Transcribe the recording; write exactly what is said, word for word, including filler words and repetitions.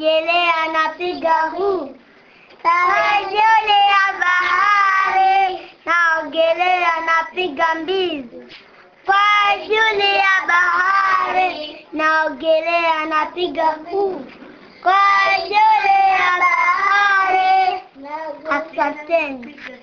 naogelea napiga huu. Kwa shule ya bahari naogelea napiga mbizi. Kwa shule ya bahari naogelea napiga huu. Kwa shule ya bahari. Asanteni.